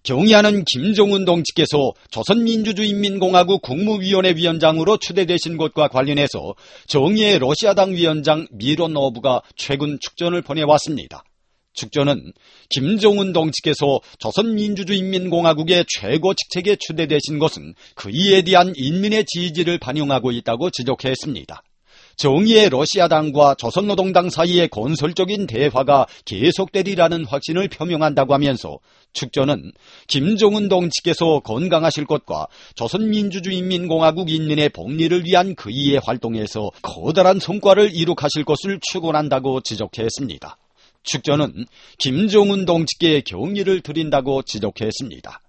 경의하는 김정은 동지께서 조선민주주의인민공화국 국무위원회 위원장으로 추대되신 것과 관련해서 정의의 러시아당 위원장 미로노브가 최근 축전을 보내왔습니다. 축전은 김정은 동지께서 조선민주주의인민공화국의 최고 직책에 추대되신 것은 그이에 대한 인민의 지지를 반영하고 있다고 지적했습니다. 정의의 러시아당과 조선노동당 사이의 건설적인 대화가 계속되리라는 확신을 표명한다고 하면서 축전은 김정은 동지께서 건강하실 것과 조선민주주의인민공화국 인민의 복리를 위한 그이의 활동에서 커다란 성과를 이룩하실 것을 축원한다고 지적했습니다. 축전은 김정은 동지께 경의를 드린다고 지적했습니다.